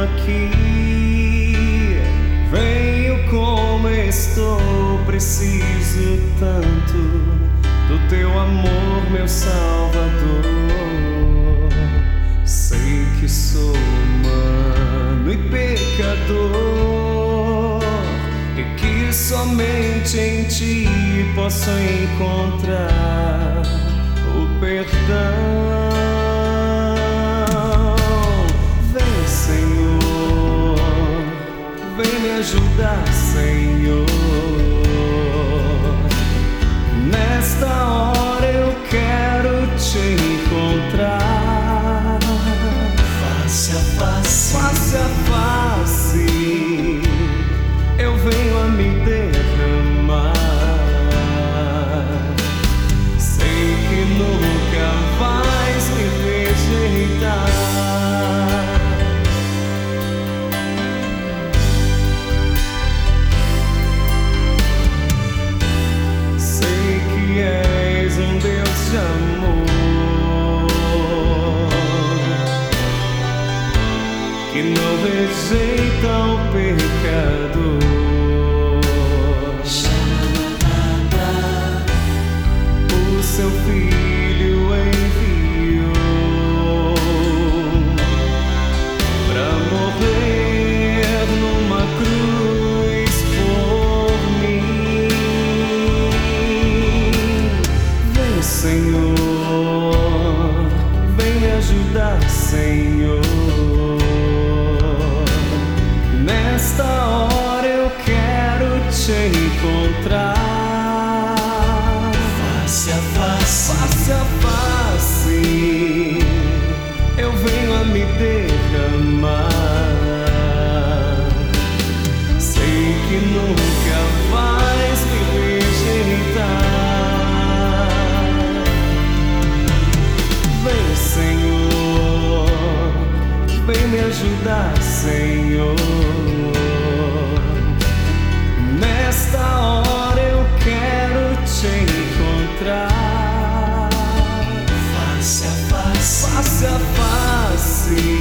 aqui. Venho como estou, preciso tanto do teu amor, meu Salvador. Sei que sou humano e pecador, e que somente em ti posso encontrar o perdão. Vem, Senhor, vem me ajudar, Senhor. Nesta hora eu quero te encontrar face a face, face a face. Eu venho a me derramar. Sei que nunca vais me rejeitar. Sei que és um Deus de amor, que não rejeita o pecador. O seu Filho enviou pra morrer numa cruz por mim. Vem, Senhor, vem me ajudar, Senhor. Nesta hora eu quero te encontrar face a face, face a face. Eu venho a me derramar. Sei que nunca vais me rejeitar. Vem, Senhor, vem me ajudar, Senhor. Nesta hora eu quero te encontrar face a face, face a face.